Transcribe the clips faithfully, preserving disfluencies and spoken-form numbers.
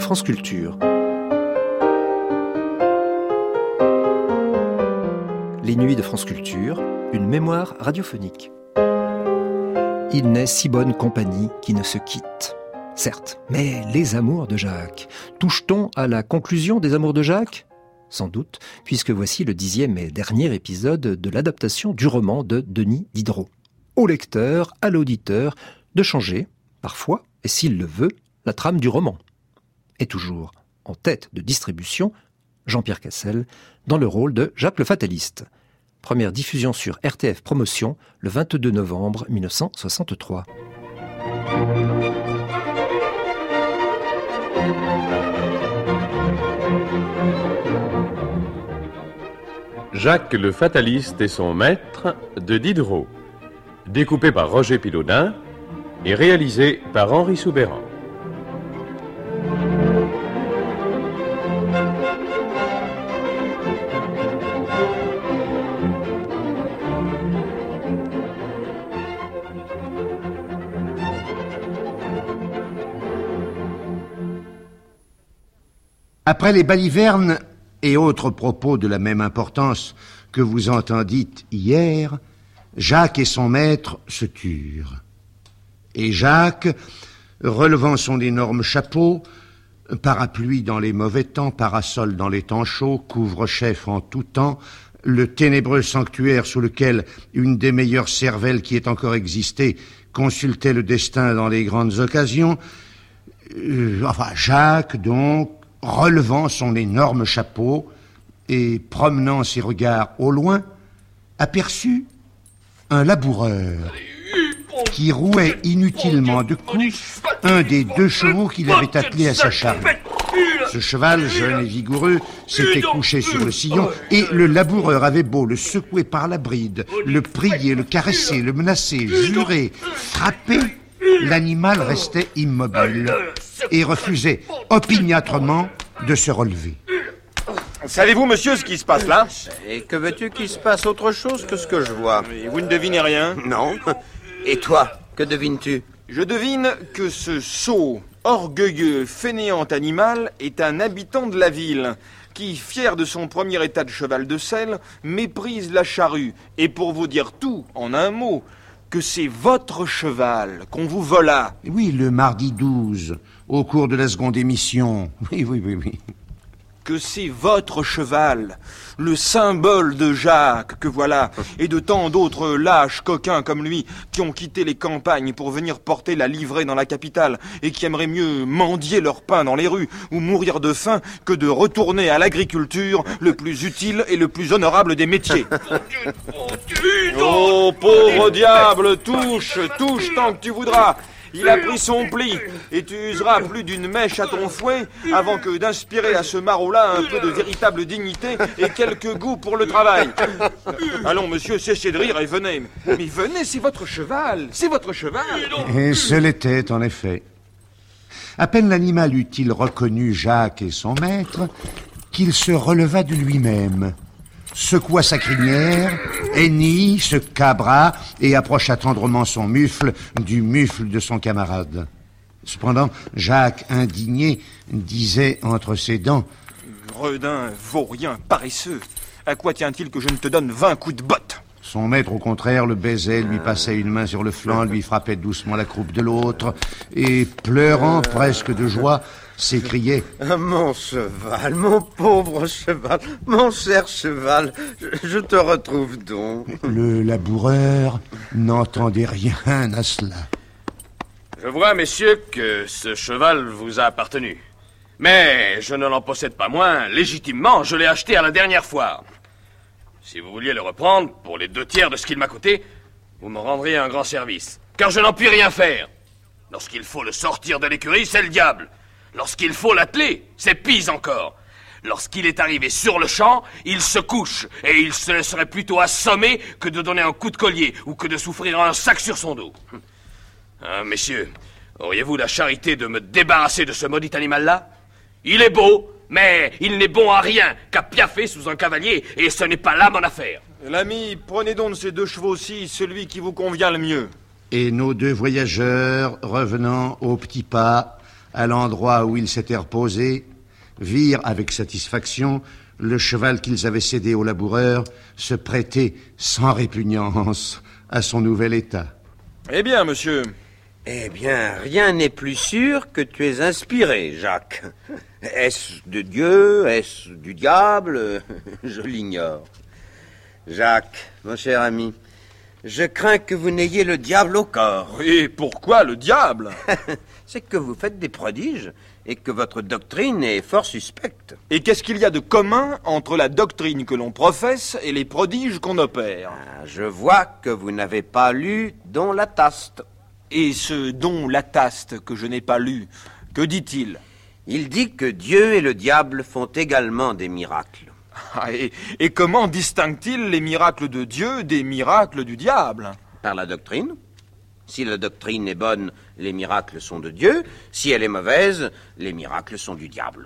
France Culture. Les nuits de France Culture, une mémoire radiophonique. Il n'est si bonne compagnie qui ne se quitte. Certes, mais les amours de Jacques. Touche-t-on à la conclusion des amours de Jacques ? Sans doute, puisque voici le dixième et dernier épisode de l'adaptation du roman de Denis Diderot. Au lecteur, à l'auditeur, de changer, parfois, et s'il le veut, la trame du roman. Et toujours, en tête de distribution, Jean-Pierre Cassel, dans le rôle de Jacques le Fataliste. Première diffusion sur R T F Promotion, le vingt-deux novembre mille neuf cent soixante-trois. Jacques le Fataliste et son maître de Diderot, découpé par Roger Pilaudin et réalisé par Henri Soubeyran. Après les balivernes et autres propos de la même importance que vous entendîtes hier, Jacques et son maître se turent. Et Jacques, relevant son énorme chapeau, parapluie dans les mauvais temps, parasol dans les temps chauds, couvre-chef en tout temps, le ténébreux sanctuaire sous lequel une des meilleures cervelles qui ait encore existé consultait le destin dans les grandes occasions, euh, enfin Jacques donc, relevant son énorme chapeau et promenant ses regards au loin, aperçut un laboureur qui rouait inutilement de coups un des deux chevaux qu'il avait attelés à sa charrue. Ce cheval, jeune et vigoureux, s'était couché sur le sillon et le laboureur avait beau le secouer par la bride, le prier, le caresser, le menacer, jurer, frapper, l'animal restait immobile et refusait opiniâtrement de se relever. Savez-vous, monsieur, ce qui se passe là ? Et que veux-tu qu'il se passe autre chose que ce que je vois ? Et vous ne devinez rien ? Non. Et toi, que devines-tu ? Je devine que ce sot, orgueilleux, fainéant animal est un habitant de la ville qui, fier de son premier état de cheval de selle, méprise la charrue. Et pour vous dire tout, en un mot, que c'est votre cheval qu'on vous vola. Oui, le mardi douze, au cours de la seconde émission. Oui, oui, oui, oui. Que c'est votre cheval, le symbole de Jacques, que voilà, et de tant d'autres lâches coquins comme lui, qui ont quitté les campagnes pour venir porter la livrée dans la capitale, et qui aimeraient mieux mendier leur pain dans les rues, ou mourir de faim, que de retourner à l'agriculture, le plus utile et le plus honorable des métiers. Oh, pauvre diable, touche, touche tant que tu voudras. Il a pris son pli, et tu useras plus d'une mèche à ton fouet avant que d'inspirer à ce maraud-là un peu de véritable dignité et quelque goût pour le travail. Allons, monsieur, cessez de rire et venez. Mais venez, c'est votre cheval, c'est votre cheval. Et ce l'était, en effet. À peine l'animal eut-il reconnu Jacques et son maître qu'il se releva de lui-même, secoua sa crinière, hennit, se cabra et approcha tendrement son mufle du mufle de son camarade. Cependant, Jacques, indigné, disait entre ses dents: « Gredin, vaurien, paresseux, à quoi tient-il que je ne te donne vingt coups de botte ?» Son maître, au contraire, le baisait, lui passait une main sur le flanc, lui frappait doucement la croupe de l'autre, et, pleurant presque de joie, s'écriait: « Mon cheval, mon pauvre cheval, mon cher cheval, je, je te retrouve donc. » Le laboureur n'entendait rien à cela. Je vois, messieurs, que ce cheval vous a appartenu. Mais je ne l'en possède pas moins. Légitimement, je l'ai acheté à la dernière foire. Si vous vouliez le reprendre, pour les deux tiers de ce qu'il m'a coûté, vous me rendriez un grand service. Car je n'en puis rien faire. Lorsqu'il faut le sortir de l'écurie, c'est le diable. Lorsqu'il faut l'atteler, c'est pis encore. Lorsqu'il est arrivé sur le champ, il se couche, et il se laisserait plutôt assommer que de donner un coup de collier, ou que de souffrir un sac sur son dos. Ah, messieurs, auriez-vous la charité de me débarrasser de ce maudit animal-là ? Il est beau, mais il n'est bon à rien qu'à piaffer sous un cavalier, et ce n'est pas là mon affaire. L'ami, prenez donc de ces deux chevaux-ci celui qui vous convient le mieux. Et nos deux voyageurs, revenant au petit pas, à l'endroit où ils s'étaient reposés, virent avec satisfaction le cheval qu'ils avaient cédé au laboureur se prêter sans répugnance à son nouvel état. Eh bien, monsieur... Eh bien, rien n'est plus sûr que tu es inspiré, Jacques. Est-ce de Dieu? Est-ce du diable? Je l'ignore. Jacques, mon cher ami, je crains que vous n'ayez le diable au corps. Et pourquoi le diable? C'est que vous faites des prodiges et que votre doctrine est fort suspecte. Et qu'est-ce qu'il y a de commun entre la doctrine que l'on professe et les prodiges qu'on opère? Ah, je vois que vous n'avez pas lu Don Lataste. Et ce Don Lataste que je n'ai pas lu, que dit-il? Il dit que Dieu et le diable font également des miracles. Ah, et, et comment distingue-t-il les miracles de Dieu des miracles du diable? Par la doctrine. Si la doctrine est bonne, les miracles sont de Dieu. Si elle est mauvaise, les miracles sont du diable.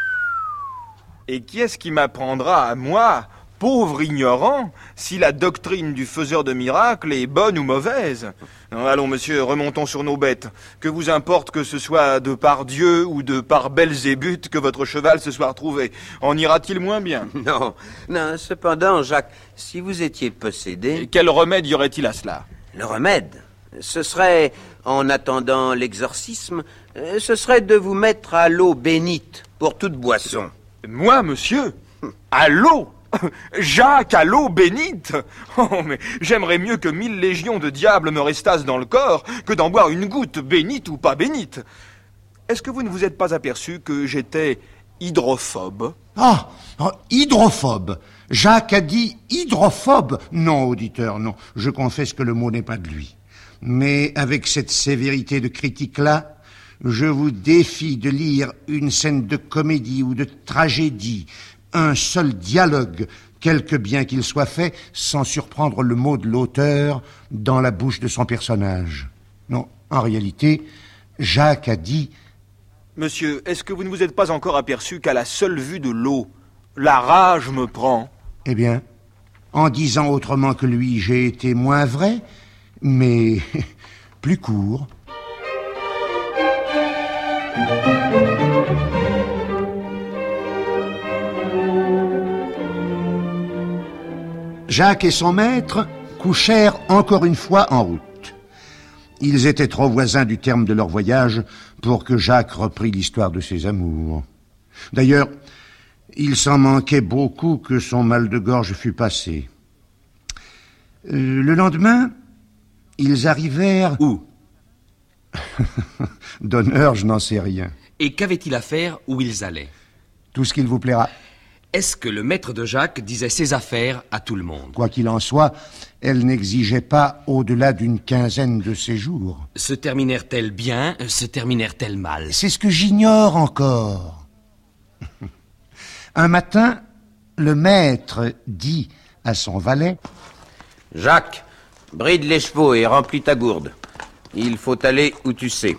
Et qui est-ce qui m'apprendra à moi, pauvre ignorant, si la doctrine du faiseur de miracles est bonne ou mauvaise? Non, allons, monsieur, remontons sur nos bêtes. Que vous importe que ce soit de par Dieu ou de par Belzébuth que votre cheval se soit retrouvé? En ira-t-il moins bien? Non, non, cependant, Jacques, si vous étiez possédé... Et quel remède y aurait-il à cela? Le remède, ce serait, en attendant l'exorcisme, euh, ce serait de vous mettre à l'eau bénite pour toute boisson. Moi, monsieur? À l'eau? Jacques, à l'eau bénite? Oh, mais j'aimerais mieux que mille légions de diables me restassent dans le corps que d'en boire une goutte, bénite ou pas bénite. Est-ce que vous ne vous êtes pas aperçu que j'étais hydrophobe? Ah, oh, hydrophobe. Jacques a dit hydrophobe. Non, auditeur, non. Je confesse que le mot n'est pas de lui. Mais avec cette sévérité de critique-là, je vous défie de lire une scène de comédie ou de tragédie, un seul dialogue, quelque bien qu'il soit fait, sans surprendre le mot de l'auteur dans la bouche de son personnage. Non, en réalité, Jacques a dit... Monsieur, est-ce que vous ne vous êtes pas encore aperçu qu'à la seule vue de l'eau, la rage me prend? Eh bien, en disant autrement que lui, j'ai été moins vrai, mais plus court. Jacques et son maître couchèrent encore une fois en route. Ils étaient trop voisins du terme de leur voyage pour que Jacques reprît l'histoire de ses amours. D'ailleurs, il s'en manquait beaucoup que son mal de gorge fût passé. Euh, le lendemain, ils arrivèrent... Où? D'honneur, je n'en sais rien. Et qu'avaient-ils à faire où ils allaient? Tout ce qu'il vous plaira. Est-ce que le maître de Jacques disait ses affaires à tout le monde? Quoi qu'il en soit, elle n'exigeait pas au-delà d'une quinzaine de séjours. Se terminèrent-elles bien? Se terminèrent-elles mal? C'est ce que j'ignore encore. Un matin, le maître dit à son valet... Jacques, bride les chevaux et remplis ta gourde. Il faut aller où tu sais.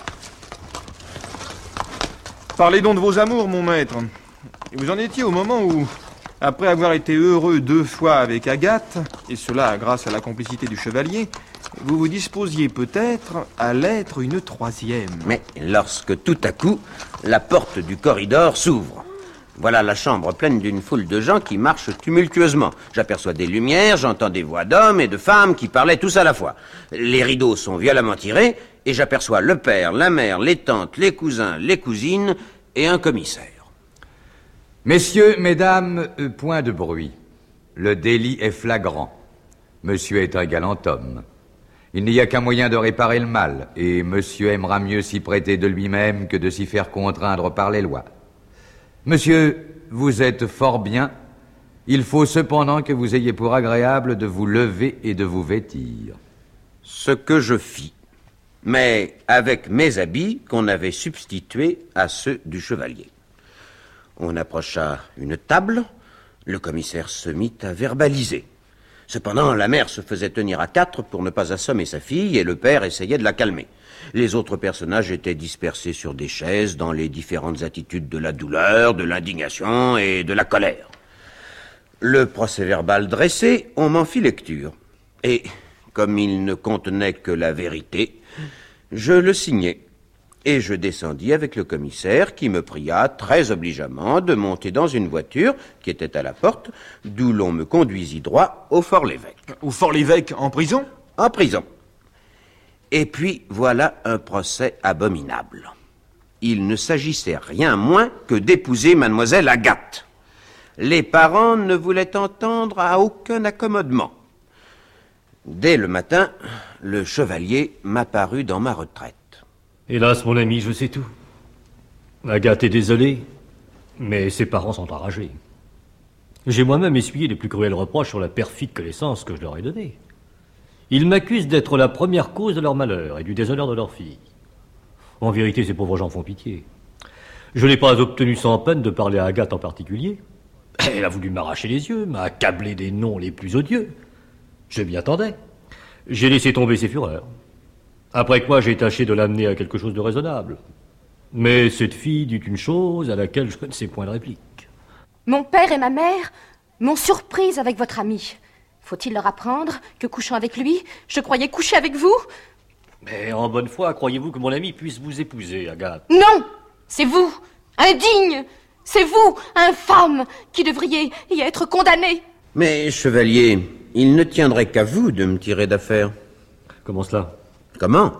Parlez donc de vos amours, mon maître. Vous en étiez au moment où, après avoir été heureux deux fois avec Agathe, et cela grâce à la complicité du chevalier, vous vous disposiez peut-être à l'être une troisième. Mais lorsque tout à coup, la porte du corridor s'ouvre. Voilà la chambre pleine d'une foule de gens qui marchent tumultueusement. J'aperçois des lumières, j'entends des voix d'hommes et de femmes qui parlaient tous à la fois. Les rideaux sont violemment tirés et j'aperçois le père, la mère, les tantes, les cousins, les cousines et un commissaire. Messieurs, mesdames, euh, point de bruit. Le délit est flagrant. Monsieur est un galant homme. Il n'y a qu'un moyen de réparer le mal, et monsieur aimera mieux s'y prêter de lui-même que de s'y faire contraindre par les lois. Monsieur, vous êtes fort bien. Il faut cependant que vous ayez pour agréable de vous lever et de vous vêtir. Ce que je fis, mais avec mes habits qu'on avait substitués à ceux du chevalier. On approcha une table, le commissaire se mit à verbaliser. Cependant, la mère se faisait tenir à quatre pour ne pas assommer sa fille et le père essayait de la calmer. Les autres personnages étaient dispersés sur des chaises dans les différentes attitudes de la douleur, de l'indignation et de la colère. Le procès-verbal dressé, on m'en fit lecture. Et, comme il ne contenait que la vérité, je le signai. Et je descendis avec le commissaire qui me pria très obligeamment de monter dans une voiture qui était à la porte, d'où l'on me conduisit droit au Fort-l'Évêque. Au Fort-l'Évêque, en prison? En prison. Et puis voilà un procès abominable. Il ne s'agissait rien moins que d'épouser mademoiselle Agathe. Les parents ne voulaient entendre à aucun accommodement. Dès le matin, le chevalier m'apparut dans ma retraite. Hélas, mon ami, je sais tout. Agathe est désolée, mais ses parents sont enragés. J'ai moi-même essuyé les plus cruels reproches sur la perfide connaissance que je leur ai donnée. Ils m'accusent d'être la première cause de leur malheur et du déshonneur de leur fille. En vérité, ces pauvres gens font pitié. Je n'ai pas obtenu sans peine de parler à Agathe en particulier. Elle a voulu m'arracher les yeux, m'a accablé des noms les plus odieux. Je m'y attendais. J'ai laissé tomber ses fureurs. Après quoi, j'ai tâché de l'amener à quelque chose de raisonnable. Mais cette fille dit une chose à laquelle je ne sais point de réplique. Mon père et ma mère m'ont surprise avec votre ami. Faut-il leur apprendre que, couchant avec lui, je croyais coucher avec vous? Mais en bonne foi, croyez-vous que mon ami puisse vous épouser, Agathe? Non! C'est vous, indigne! C'est vous, infâme, qui devriez y être condamné! Mais, chevalier, il ne tiendrait qu'à vous de me tirer d'affaire. Comment cela? Comment?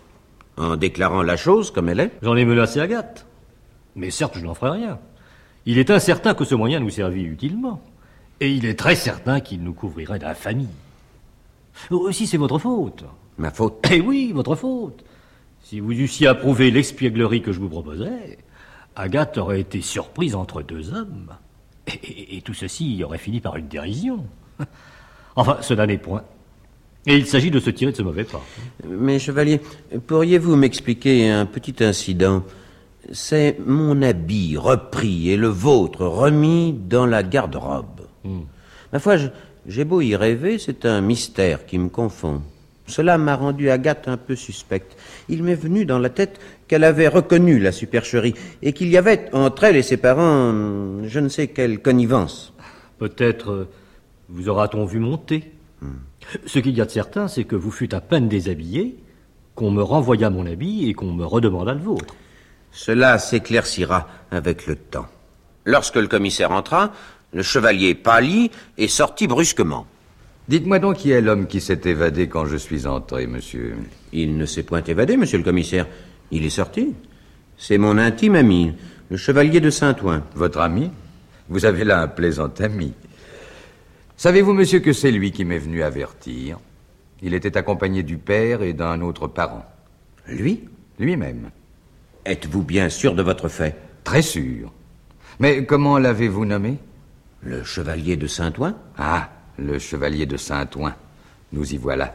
En déclarant la chose comme elle est? J'en ai menacé Agathe. Mais certes, je n'en ferai rien. Il est incertain que ce moyen nous servit utilement. Et il est très certain qu'il nous couvrirait d'infamie. Aussi, c'est votre faute. Ma faute? Eh oui, votre faute. Si vous eussiez approuvé l'expièglerie que je vous proposais, Agathe aurait été surprise entre deux hommes. Et, et, et tout ceci aurait fini par une dérision. Enfin, cela n'est point. Et il s'agit de se tirer de ce mauvais pas. Mais, chevalier, pourriez-vous m'expliquer un petit incident? C'est mon habit repris et le vôtre remis dans la garde-robe. Hmm. Ma foi, je, j'ai beau y rêver, c'est un mystère qui me confond. Cela m'a rendu Agathe un peu suspecte. Il m'est venu dans la tête qu'elle avait reconnu la supercherie et qu'il y avait entre elle et ses parents je ne sais quelle connivence. Peut-être euh, vous aura-t-on vu monter. Hmm. Ce qu'il y a de certain, c'est que vous fûtes à peine déshabillé, qu'on me renvoya mon habit et qu'on me redemanda le vôtre. Cela s'éclaircira avec le temps. Lorsque le commissaire entra, le chevalier pâlit et sortit brusquement. Dites-moi donc qui est l'homme qui s'est évadé quand je suis entré, monsieur. Il ne s'est point évadé, monsieur le commissaire. Il est sorti. C'est mon intime ami, le chevalier de Saint-Ouen. Votre ami? Vous avez là un plaisant ami. Savez-vous, monsieur, que c'est lui qui m'est venu avertir? Il était accompagné du père et d'un autre parent. Lui? Lui-même. Êtes-vous bien sûr de votre fait? Très sûr. Mais comment l'avez-vous nommé? Le chevalier de Saint-Ouen? Ah, le chevalier de Saint-Ouen. Nous y voilà.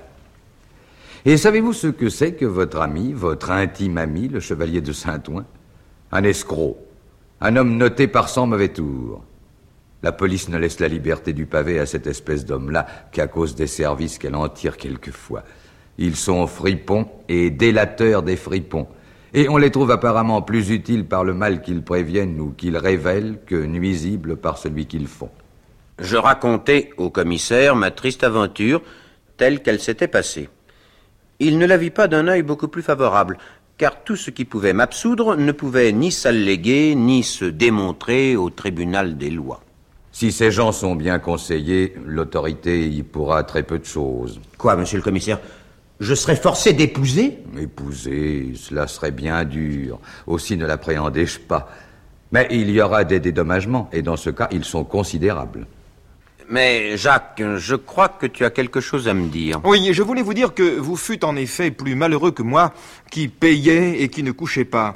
Et savez-vous ce que c'est que votre ami, votre intime ami, le chevalier de Saint-Ouen? Un escroc. Un homme noté par cent mauvais tours. La police ne laisse la liberté du pavé à cette espèce d'homme-là qu'à cause des services qu'elle en tire quelquefois. Ils sont fripons et délateurs des fripons. Et on les trouve apparemment plus utiles par le mal qu'ils préviennent ou qu'ils révèlent que nuisibles par celui qu'ils font. Je racontai au commissaire ma triste aventure telle qu'elle s'était passée. Il ne la vit pas d'un œil beaucoup plus favorable, car tout ce qui pouvait m'absoudre ne pouvait ni s'alléguer ni se démontrer au tribunal des lois. Si ces gens sont bien conseillés, l'autorité y pourra très peu de choses. Quoi, monsieur le commissaire? Je serais forcé d'épouser? Épouser, cela serait bien dur. Aussi ne l'appréhendais-je pas. Mais il y aura des dédommagements, et dans ce cas, ils sont considérables. Mais, Jacques, je crois que tu as quelque chose à me dire. Oui, je voulais vous dire que vous fûtes en effet plus malheureux que moi, qui payais et qui ne couchais pas.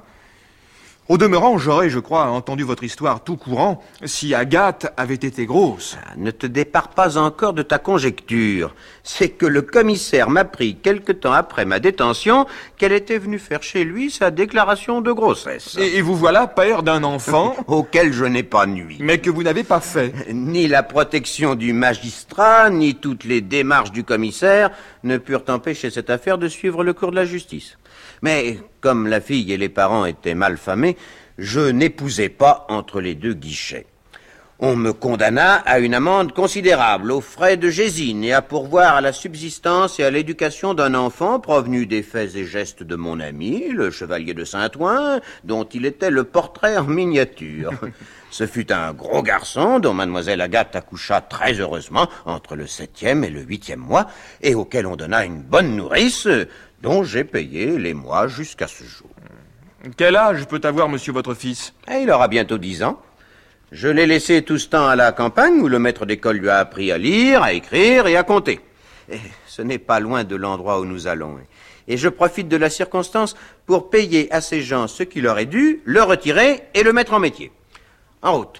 Au demeurant, j'aurais, je crois, entendu votre histoire tout courant si Agathe avait été grosse. Ah, ne te dépare pas encore de ta conjecture. C'est que le commissaire m'apprit quelque temps après ma détention qu'elle était venue faire chez lui sa déclaration de grossesse. Et, et vous voilà père d'un enfant auquel je n'ai pas nui. Mais que vous n'avez pas fait. Ni la protection du magistrat, ni toutes les démarches du commissaire ne purent empêcher cette affaire de suivre le cours de la justice. Mais, comme la fille et les parents étaient mal famés, je n'épousai pas entre les deux guichets. On me condamna à une amende considérable, aux frais de Gésine et à pourvoir à la subsistance et à l'éducation d'un enfant provenu des faits et gestes de mon ami, le chevalier de Saint-Ouen, dont il était le portrait en miniature. Ce fut un gros garçon dont mademoiselle Agathe accoucha très heureusement entre le septième et le huitième mois, et auquel on donna une bonne nourrice, dont j'ai payé les mois jusqu'à ce jour. Quel âge peut avoir, monsieur, votre fils? Et il aura bientôt dix ans. Je l'ai laissé tout ce temps à la campagne, où le maître d'école lui a appris à lire, à écrire et à compter. Et ce n'est pas loin de l'endroit où nous allons. Et je profite de la circonstance pour payer à ces gens ce qui leur est dû, le retirer et le mettre en métier. En route.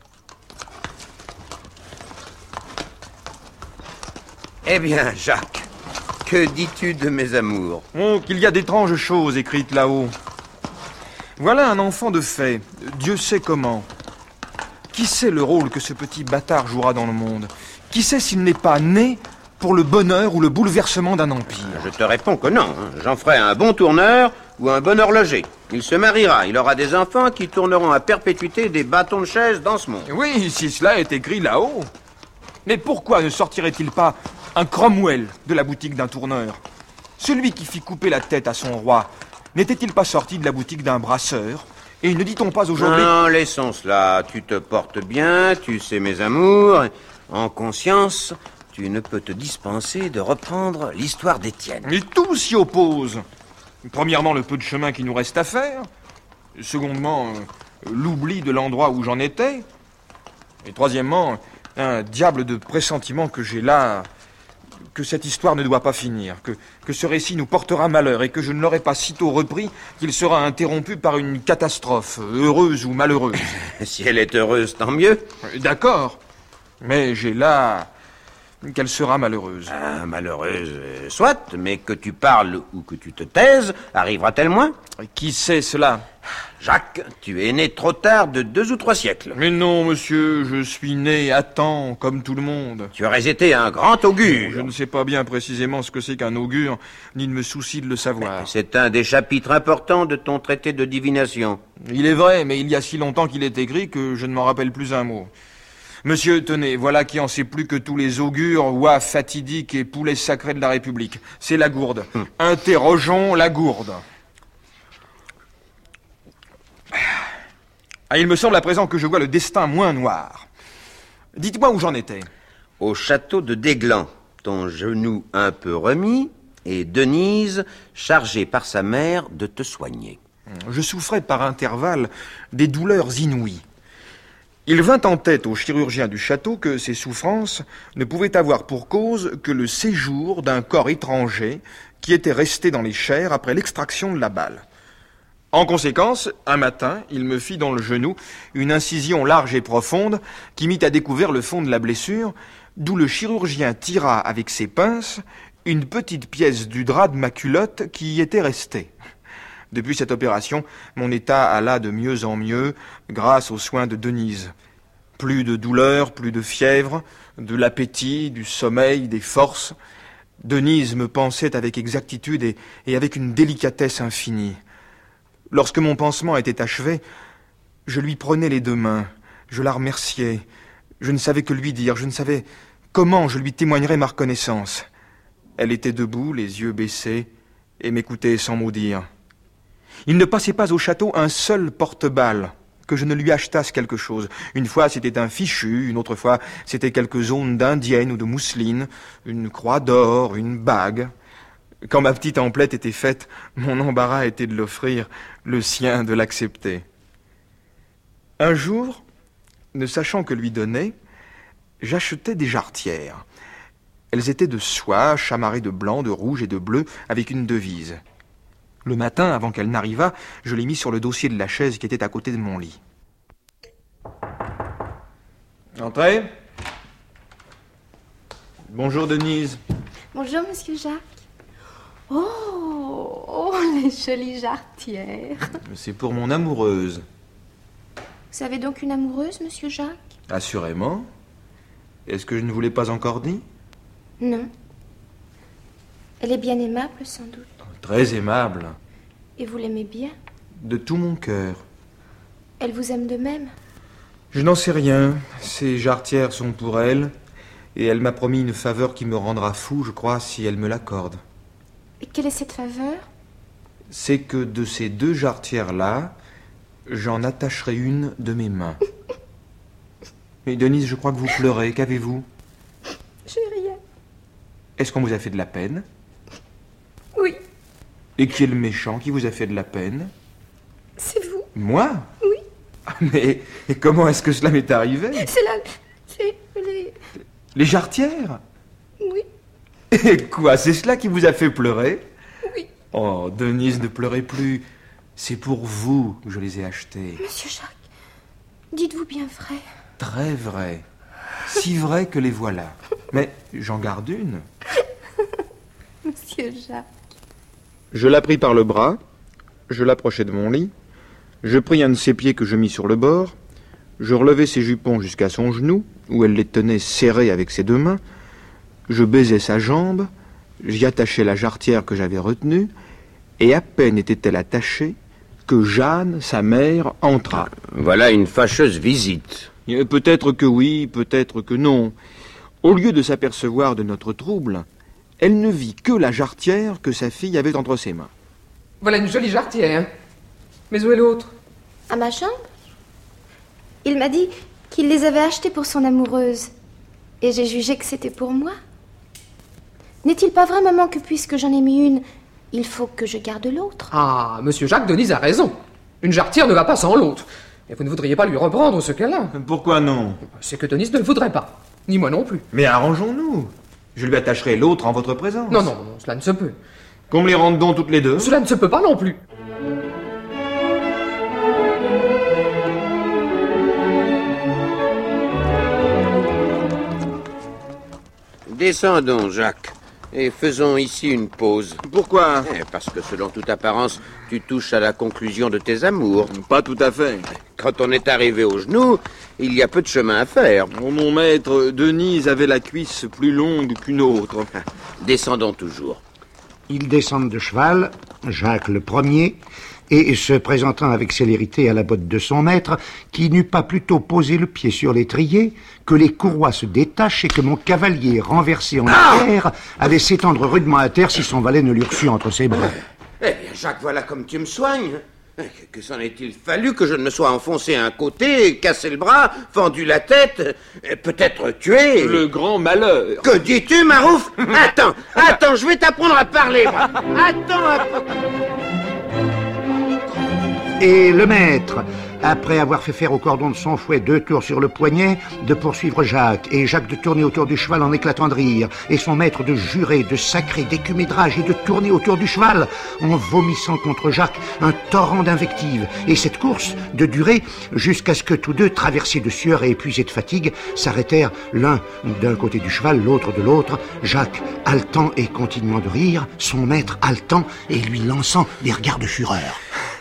Eh bien, Jacques, que dis-tu de mes amours? Oh, qu'il y a d'étranges choses écrites là-haut. Voilà un enfant de fait, Dieu sait comment. Qui sait le rôle que ce petit bâtard jouera dans le monde? Qui sait s'il n'est pas né pour le bonheur ou le bouleversement d'un empire? Je te réponds que non. J'en ferai un bon tourneur ou un bon horloger. Il se mariera, il aura des enfants qui tourneront à perpétuité des bâtons de chaise dans ce monde. Oui, si cela est écrit là-haut. Mais pourquoi ne sortirait-il pas un Cromwell de la boutique d'un tourneur? Celui qui fit couper la tête à son roi, n'était-il pas sorti de la boutique d'un brasseur? Et ne dit-on pas aujourd'hui... Non, laissons cela. Tu te portes bien, tu sais mes amours. En conscience, tu ne peux te dispenser de reprendre l'histoire d'Étienne. Mais tout s'y oppose. Premièrement, le peu de chemin qui nous reste à faire. Secondement, euh, l'oubli de l'endroit où j'en étais. Et troisièmement, un diable de pressentiment que j'ai là... que cette histoire ne doit pas finir, que, que ce récit nous portera malheur et que je ne l'aurai pas sitôt repris qu'il sera interrompu par une catastrophe, heureuse ou malheureuse. Si elle est heureuse, tant mieux. D'accord, mais j'ai là qu'elle sera malheureuse. Ah, malheureuse, euh, soit, mais que tu parles ou que tu te taises, arrivera-t-elle moins? Qui sait cela? Jacques, tu es né trop tard de deux ou trois siècles. Mais non, monsieur, je suis né à temps, comme tout le monde. Tu aurais été un grand augure. Je ne sais pas bien précisément ce que c'est qu'un augure, ni ne me soucie de le savoir. C'est un des chapitres importants de ton traité de divination. Il est vrai, mais il y a si longtemps qu'il est écrit que je ne m'en rappelle plus un mot. Monsieur, tenez, voilà qui en sait plus que tous les augures, oies fatidiques et poulets sacrés de la République. C'est la gourde. Hum. Interrogeons la gourde. Ah, il me semble à présent que je vois le destin moins noir. Dites-moi où j'en étais. Au château de Desglands, ton genou un peu remis, et Denise chargée par sa mère de te soigner. Je souffrais par intervalles des douleurs inouïes. Il vint en tête au chirurgien du château que ces souffrances ne pouvaient avoir pour cause que le séjour d'un corps étranger qui était resté dans les chairs après l'extraction de la balle. En conséquence, un matin, il me fit dans le genou une incision large et profonde qui mit à découvert le fond de la blessure, d'où le chirurgien tira avec ses pinces une petite pièce du drap de ma culotte qui y était restée. Depuis cette opération, mon état alla de mieux en mieux grâce aux soins de Denise. Plus de douleur, plus de fièvre, de l'appétit, du sommeil, des forces. Denise me pensait avec exactitude et, et avec une délicatesse infinie. Lorsque mon pansement était achevé, je lui prenais les deux mains, je la remerciais. Je ne savais que lui dire, je ne savais comment je lui témoignerais ma reconnaissance. Elle était debout, les yeux baissés, et m'écoutait sans mot dire. Il ne passait pas au château un seul porte-balle que je ne lui achetasse quelque chose. Une fois, c'était un fichu, une autre fois, c'était quelques ondes d'indienne ou de mousseline, une croix d'or, une bague. Quand ma petite emplette était faite, mon embarras était de l'offrir, le sien de l'accepter. Un jour, ne sachant que lui donner, j'achetai des jarretières. Elles étaient de soie, chamarrées de blanc, de rouge et de bleu, avec une devise. Le matin, avant qu'elle n'arrivât, je l'ai mis sur le dossier de la chaise qui était à côté de mon lit. Entrez. Bonjour, Denise. Bonjour, monsieur Jacques. Oh, oh, les jolies jarretières. C'est pour mon amoureuse. Vous avez donc une amoureuse, monsieur Jacques? Assurément. Est-ce que je ne vous l'ai pas encore dit? Non. Elle est bien aimable, sans doute. Très aimable. Et vous l'aimez bien? De tout mon cœur. Elle vous aime de même? Je n'en sais rien. Ces jarretières sont pour elle, et elle m'a promis une faveur qui me rendra fou, je crois, si elle me l'accorde. Et quelle est cette faveur? C'est que de ces deux jarretières-là, j'en attacherai une de mes mains. Mais Denise, je crois que vous pleurez. Qu'avez-vous? J'ai rien. Est-ce qu'on vous a fait de la peine? Oui. Et qui est le méchant qui vous a fait de la peine? C'est vous. Moi? Oui. Mais et comment est-ce que cela m'est arrivé? C'est là... C'est les... Les jarretières? Oui. Et quoi? C'est cela qui vous a fait pleurer? Oui. Oh, Denise, ne pleurez plus. C'est pour vous que je les ai achetées. Monsieur Jacques, dites-vous bien vrai? Très vrai. Si vrai que les voilà. Mais j'en garde une. Monsieur Jacques. Je la pris par le bras, je l'approchai de mon lit, je pris un de ses pieds que je mis sur le bord, je relevai ses jupons jusqu'à son genou, où elle les tenait serrés avec ses deux mains, je baisai sa jambe, j'y attachai la jarretière que j'avais retenue, et à peine était-elle attachée que Jeanne, sa mère, entra. Voilà une fâcheuse visite. Euh, Peut-être que oui, peut-être que non. Au lieu de s'apercevoir de notre trouble, elle ne vit que la jarretière que sa fille avait entre ses mains. Voilà une jolie jarretière. Mais où est l'autre? À ma chambre? Il m'a dit qu'il les avait achetées pour son amoureuse. Et j'ai jugé que c'était pour moi. N'est-il pas vrai, maman, que puisque j'en ai mis une, il faut que je garde l'autre? Ah, monsieur Jacques, Denise a raison. Une jarretière ne va pas sans l'autre. Et vous ne voudriez pas lui reprendre ce cas-là? Pourquoi non? C'est que Denise ne le voudrait pas. Ni moi non plus. Mais arrangeons-nous. Je lui attacherai l'autre en votre présence. Non, non, non, cela ne se peut. Qu'on me les rende donc toutes les deux? Cela ne se peut pas non plus. Descendons, Jacques, et faisons ici une pause. Pourquoi? Eh, parce que selon toute apparence, tu touches à la conclusion de tes amours. Pas tout à fait. Quand on est arrivé aux genoux, il y a peu de chemin à faire. Oh, mon maître, Denise avait la cuisse plus longue qu'une autre. Descendons toujours. Ils descendent de cheval, Jacques le premier, et se présentant avec célérité à la botte de son maître, qui n'eut pas plutôt posé le pied sur l'étrier que les courroies se détachent et que mon cavalier, renversé en arrière, allait s'étendre rudement à terre si son valet ne l'eût reçu entre ses bras. Eh bien, Jacques, voilà comme tu me soignes. Que s'en est-il fallu que je ne me sois enfoncé à un côté, cassé le bras, fendu la tête, peut-être tué? Le grand malheur. Que dis-tu, Marouf? Attends, attends, je vais t'apprendre à parler, moi. Attends un peu. Et le maître, après avoir fait faire au cordon de son fouet deux tours sur le poignet, de poursuivre Jacques, et Jacques de tourner autour du cheval en éclatant de rire, et son maître de jurer, de sacrer, d'écumer de rage et de tourner autour du cheval, en vomissant contre Jacques un torrent d'invectives, et cette course de durer jusqu'à ce que tous deux, traversés de sueur et épuisés de fatigue, s'arrêtèrent l'un d'un côté du cheval, l'autre de l'autre, Jacques haletant et continuant de rire, son maître haletant et lui lançant des regards de fureur.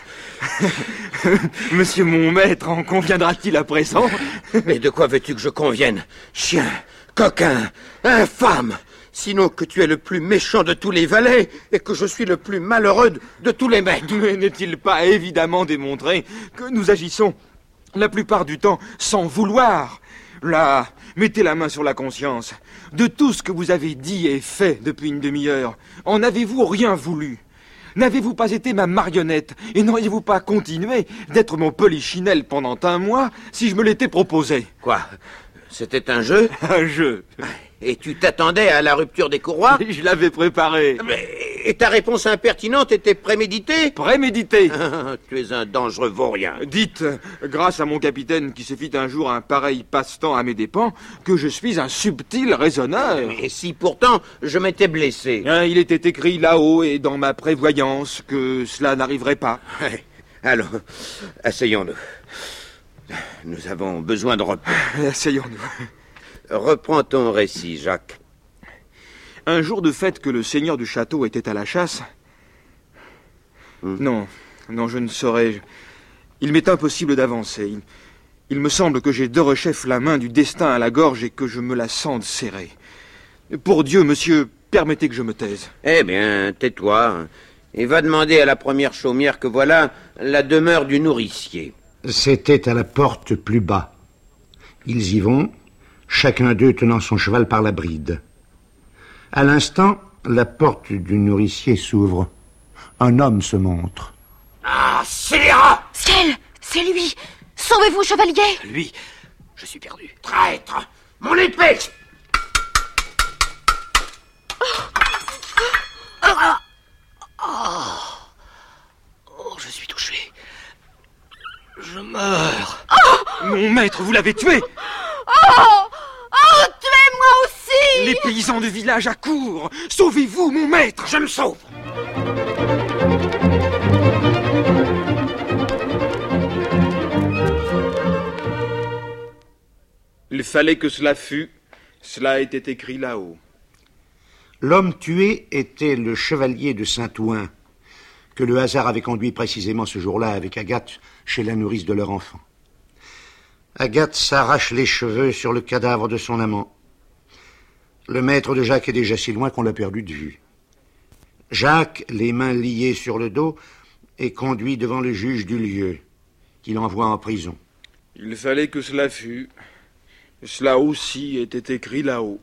Monsieur mon maître, en conviendra-t-il à présent? Mais de quoi veux-tu que je convienne? Chien, coquin, infâme! Sinon que tu es le plus méchant de tous les valets et que je suis le plus malheureux de, de tous les maîtres. Mais n'est-il pas évidemment démontré que nous agissons la plupart du temps sans vouloir? Là, mettez la main sur la conscience. De tout ce que vous avez dit et fait depuis une demi-heure, en avez-vous rien voulu? N'avez-vous pas été ma marionnette et n'auriez-vous pas continué d'être mon polichinelle pendant un mois si je me l'étais proposé? Quoi? C'était un jeu? Un jeu. Et tu t'attendais à la rupture des courroies? Je l'avais préparé. Mais, et ta réponse impertinente était préméditée? Préméditée. Tu es un dangereux vaurien. Dites, grâce à mon capitaine qui se fit un jour un pareil passe-temps à mes dépens, que je suis un subtil raisonneur. Et si pourtant je m'étais blessé? Hein, il était écrit là-haut et dans ma prévoyance que cela n'arriverait pas. Alors, asseyons-nous. Nous avons besoin de repos. Asseyons-nous. Reprends ton récit, Jacques. Un jour de fête que le seigneur du château était à la chasse... Hum. Non, non, je ne saurais... Il m'est impossible d'avancer. Il, il me semble que j'ai d'Orechef la main du destin à la gorge et que je me la sente serrée. Pour Dieu, monsieur, permettez que je me taise. Eh bien, tais-toi, et va demander à la première chaumière que voilà la demeure du nourricier. C'était à la porte plus bas. Ils y vont, chacun d'eux tenant son cheval par la bride. À l'instant, la porte du nourricier s'ouvre. Un homme se montre. Ah, scélérat! Ciel, c'est lui! Sauvez-vous, chevalier! Lui, je suis perdu. Traître! Mon épée! Oh, oh, oh, je suis touché. Je meurs. Oh, mon maître, vous l'avez tué! Oh! Oh, tuez-moi aussi! Les paysans du village accourent! Sauvez-vous, mon maître! Je me sauve! Il fallait que cela fût. Cela était écrit là-haut. L'homme tué était le chevalier de Saint-Ouen, que le hasard avait conduit précisément ce jour-là avec Agathe chez la nourrice de leur enfant. Agathe s'arrache les cheveux sur le cadavre de son amant. Le maître de Jacques est déjà si loin qu'on l'a perdu de vue. Jacques, les mains liées sur le dos, est conduit devant le juge du lieu, qui l'envoie en prison. Il fallait que cela fût. Cela aussi était écrit là-haut.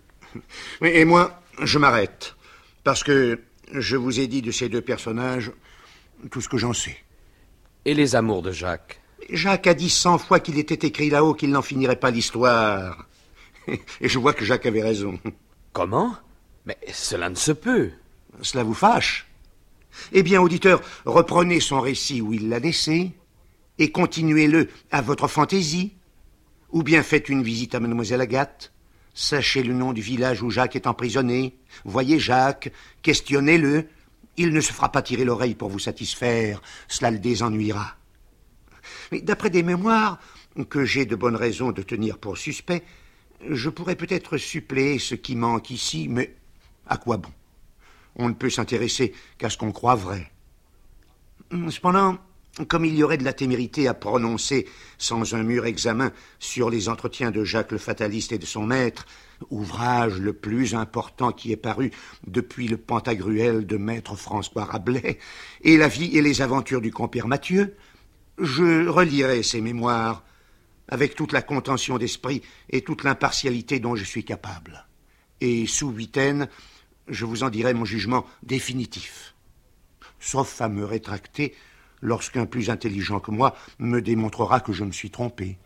Et moi, je m'arrête, parce que je vous ai dit de ces deux personnages tout ce que j'en sais. Et les amours de Jacques? Jacques a dit cent fois qu'il était écrit là-haut qu'il n'en finirait pas l'histoire. Et je vois que Jacques avait raison. Comment? Mais cela ne se peut. Cela vous fâche? Eh bien, auditeur, reprenez son récit où il l'a laissé et continuez-le à votre fantaisie. Ou bien faites une visite à mademoiselle Agathe. Sachez le nom du village où Jacques est emprisonné. Voyez Jacques, questionnez-le. Il ne se fera pas tirer l'oreille pour vous satisfaire. Cela le désennuiera. Mais d'après des mémoires que j'ai de bonnes raisons de tenir pour suspect, je pourrais peut-être suppléer ce qui manque ici, mais à quoi bon? On ne peut s'intéresser qu'à ce qu'on croit vrai. Cependant, comme il y aurait de la témérité à prononcer sans un mûr examen sur les entretiens de Jacques le Fataliste et de son maître, ouvrage le plus important qui est paru depuis le Pantagruel de maître François Rabelais, et la vie et les aventures du compère Mathieu, je relirai ces mémoires avec toute la contention d'esprit et toute l'impartialité dont je suis capable. Et sous huitaine, je vous en dirai mon jugement définitif, sauf à me rétracter lorsqu'un plus intelligent que moi me démontrera que je me suis trompé.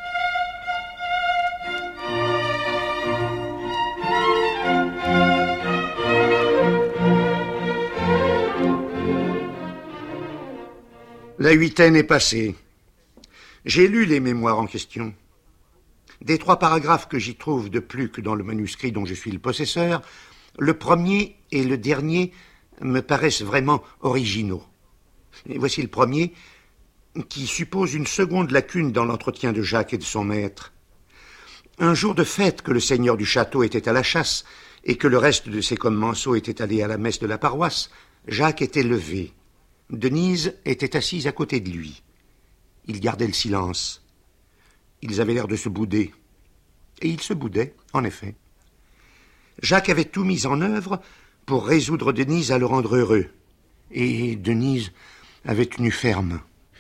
La huitaine est passée. J'ai lu les mémoires en question. Des trois paragraphes que j'y trouve de plus que dans le manuscrit dont je suis le possesseur, le premier et le dernier me paraissent vraiment originaux. Et voici le premier, qui suppose une seconde lacune dans l'entretien de Jacques et de son maître. Un jour de fête que le seigneur du château était à la chasse et que le reste de ses commensaux était allé à la messe de la paroisse, Jacques était levé. Denise était assise à côté de lui. Il gardait le silence. Ils avaient l'air de se bouder. Et ils se boudaient, en effet. Jacques avait tout mis en œuvre pour résoudre Denise à le rendre heureux. Et Denise avait tenu ferme.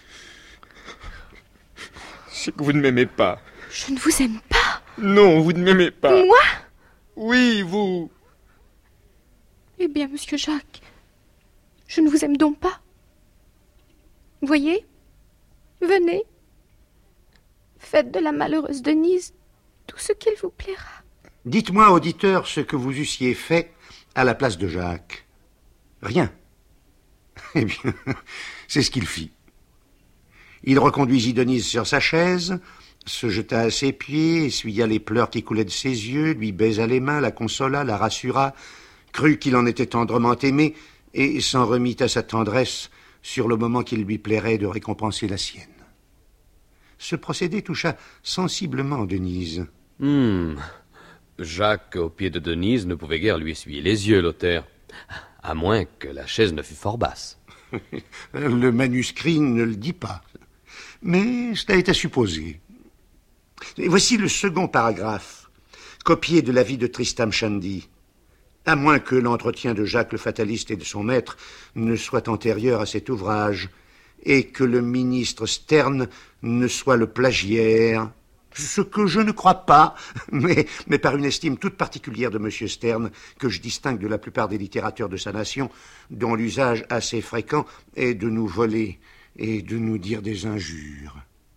C'est que vous ne m'aimez pas. Je ne vous aime pas. Non, vous ne m'aimez pas. Moi? Oui, vous. Eh bien, monsieur Jacques, je ne vous aime donc pas. Voyez, venez, faites de la malheureuse Denise tout ce qu'il vous plaira. Dites-moi, auditeur, ce que vous eussiez fait à la place de Jacques. Rien. Eh bien, c'est ce qu'il fit. Il reconduisit Denise sur sa chaise, se jeta à ses pieds, essuya les pleurs qui coulaient de ses yeux, lui baisa les mains, la consola, la rassura, crut qu'il en était tendrement aimé, et s'en remit à sa tendresse sur le moment qu'il lui plairait de récompenser la sienne. Ce procédé toucha sensiblement Denise. Hmm. Jacques, au pied de Denise, ne pouvait guère lui essuyer les yeux, Lothaire, à moins que la chaise ne fût fort basse. Le manuscrit ne le dit pas, mais cela est à supposer. Et voici le second paragraphe, copié de la vie de Tristram Shandy. À moins que l'entretien de Jacques le Fataliste et de son maître ne soit antérieur à cet ouvrage, et que le ministre Sterne ne soit le plagiaire, Ce que je ne crois pas, mais, mais par une estime toute particulière de M. Sterne, que je distingue de la plupart des littérateurs de sa nation, dont l'usage assez fréquent est de nous voler et de nous dire des injures.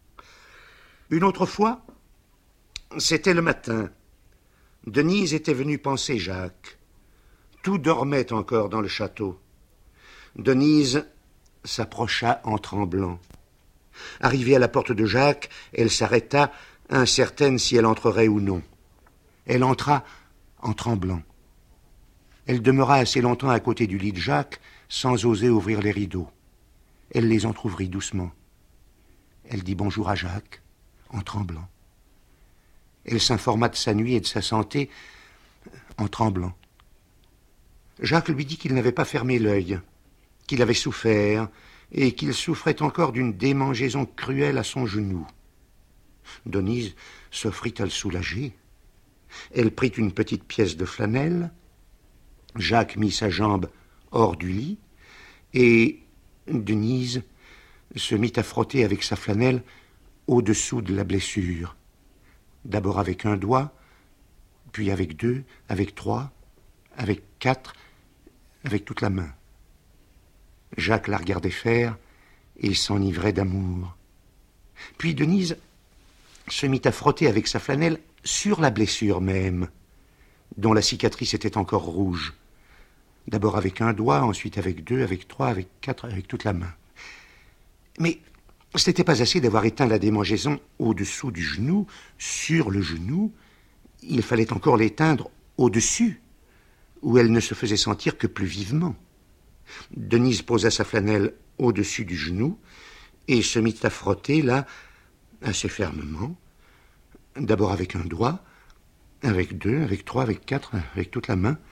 Une autre fois, c'était le matin. Denise était venue panser Jacques. Tout dormait encore dans le château. Denise s'approcha en tremblant. Arrivée à la porte de Jacques, elle s'arrêta, incertaine si elle entrerait ou non. Elle entra en tremblant. Elle demeura assez longtemps à côté du lit de Jacques, sans oser ouvrir les rideaux. Elle les entr'ouvrit doucement. Elle dit bonjour à Jacques, en tremblant. Elle s'informa de sa nuit et de sa santé, en tremblant. Jacques lui dit qu'il n'avait pas fermé l'œil, qu'il avait souffert, et qu'il souffrait encore d'une démangeaison cruelle à son genou. Denise s'offrit à le soulager. Elle prit une petite pièce de flanelle. Jacques mit sa jambe hors du lit, et Denise se mit à frotter avec sa flanelle au-dessous de la blessure. D'abord avec un doigt, puis avec deux, avec trois, avec quatre, avec toute la main. Jacques la regardait faire et s'enivrait d'amour. Puis Denise se mit à frotter avec sa flanelle sur la blessure même, dont la cicatrice était encore rouge. D'abord avec un doigt, ensuite avec deux, avec trois, avec quatre, avec toute la main. Mais ce n'était pas assez d'avoir éteint la démangeaison au-dessous du genou, sur le genou. Il fallait encore l'éteindre au-dessus, où elle ne se faisait sentir que plus vivement. Denise posa sa flanelle au-dessus du genou et se mit à frotter, là, assez fermement, d'abord avec un doigt, avec deux, avec trois, avec quatre, avec toute la main.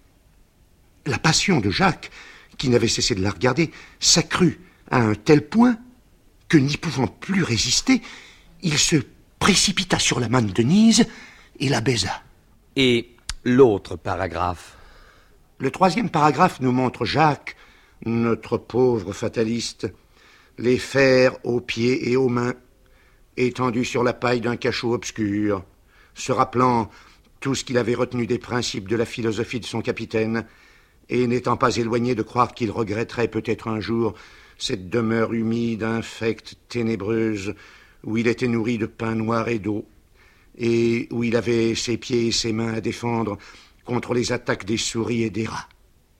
La passion de Jacques, qui n'avait cessé de la regarder, s'accrut à un tel point que, n'y pouvant plus résister, il se précipita sur la main de Denise et la baisa. Et l'autre paragraphe? Le troisième paragraphe nous montre Jacques, notre pauvre fataliste, les fers aux pieds et aux mains, étendu sur la paille d'un cachot obscur, se rappelant tout ce qu'il avait retenu des principes de la philosophie de son capitaine, et n'étant pas éloigné de croire qu'il regretterait peut-être un jour cette demeure humide, infecte, ténébreuse, où il était nourri de pain noir et d'eau, et où il avait ses pieds et ses mains à défendre contre les attaques des souris et des rats.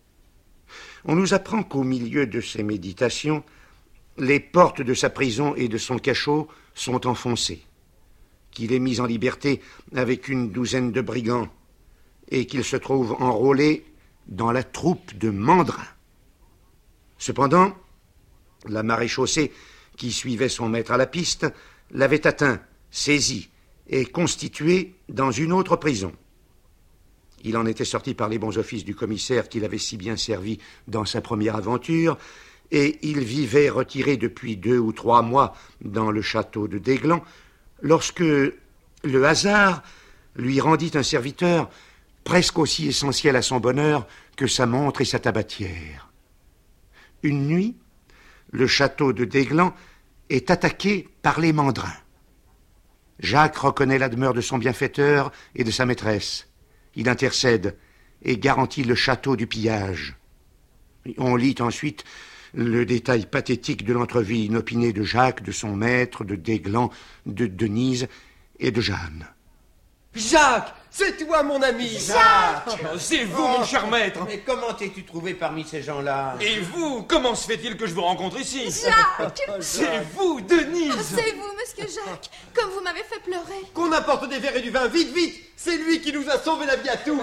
On nous apprend qu'au milieu de ses méditations, les portes de sa prison et de son cachot sont enfoncées, qu'il est mis en liberté avec une douzaine de brigands, et qu'il se trouve enrôlé dans la troupe de Mandrin. Cependant, la maréchaussée, qui suivait son maître à la piste, l'avait atteint, saisi et constitué dans une autre prison. Il en était sorti par les bons offices du commissaire qui l'avait si bien servi dans sa première aventure, et il vivait retiré depuis deux ou trois mois dans le château de Desglands, lorsque le hasard lui rendit un serviteur presque aussi essentiel à son bonheur que sa montre et sa tabatière. Une nuit, le château de Desglands est attaqué par les Mandrins. Jacques reconnaît la demeure de son bienfaiteur et de sa maîtresse. Il intercède et garantit le château du pillage. On lit ensuite le détail pathétique de l'entrevue inopinée de Jacques, de son maître, de Desglands, de Denise et de Jeanne. Jacques, c'est toi mon ami. Jacques, c'est vous Oh, mon cher maître. Mais comment t'es-tu trouvé parmi ces gens-là? Et vous, comment se fait-il que je vous rencontre ici? Jacques! C'est vous, Denise. C'est vous, monsieur Jacques, comme vous m'avez fait pleurer. Qu'on apporte des verres et du vin, vite, vite. C'est lui qui nous a sauvé la vie à tous.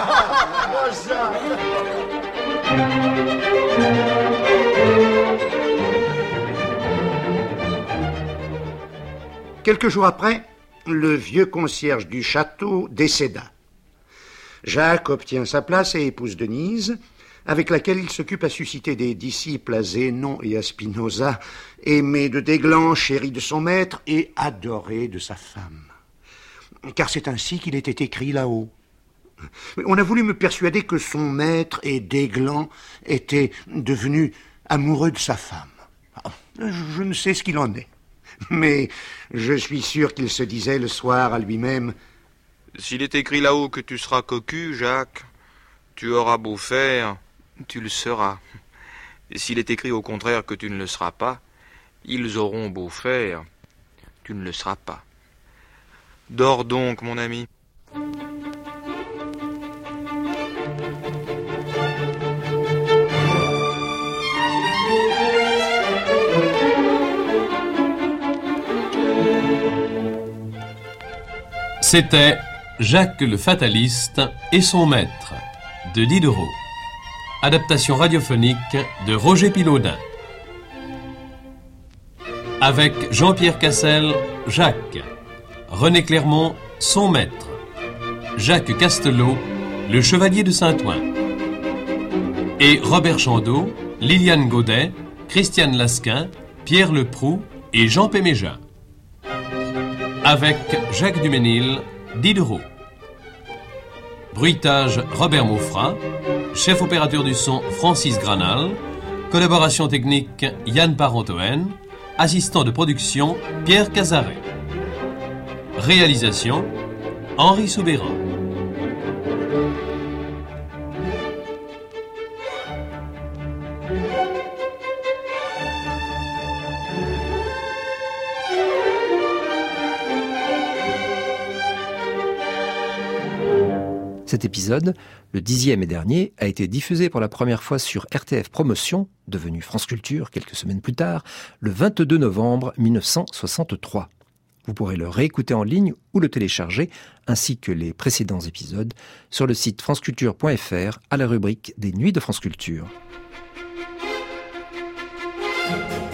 Oh, Jacques. Quelques jours après, le vieux concierge du château décéda. Jacques obtient sa place et épouse Denise, avec laquelle il s'occupe à susciter des disciples à Zénon et à Spinoza, aimé de Desglands, chéri de son maître et adoré de sa femme. Car c'est ainsi qu'il était écrit là-haut. On a voulu me persuader que son maître et Desglands étaient devenus amoureux de sa femme. Je ne sais ce qu'il en est. Mais je suis sûr qu'il se disait le soir à lui-même... S'il est écrit là-haut que tu seras cocu, Jacques, tu auras beau faire, tu le seras. Et s'il est écrit au contraire que tu ne le seras pas, ils auront beau faire, tu ne le seras pas. Dors donc, mon ami. C'était Jacques le Fataliste et son maître de Diderot. Adaptation radiophonique de Roger Pilaudin. Avec Jean-Pierre Cassel, Jacques. René Clermont, son maître. Jacques Castelot, le chevalier de Saint-Ouen. Et Robert Chandeau, Liliane Gaudet, Christiane Lasquin, Pierre Leproux et Jean Pémégin. Avec Jacques Duménil, Diderot. Bruitage Robert Mauffrat. Chef opérateur du son Francis Granal. Collaboration technique Yann Parentoen. Assistant de production Pierre Cazaret. Réalisation Henri Soubéran. Cet épisode, le dixième et dernier, a été diffusé pour la première fois sur R T F Promotion, devenu France Culture quelques semaines plus tard, le vingt-deux novembre mille neuf cent soixante-trois. Vous pourrez le réécouter en ligne ou le télécharger, ainsi que les précédents épisodes, sur le site franceculture point f r à la rubrique des Nuits de France Culture.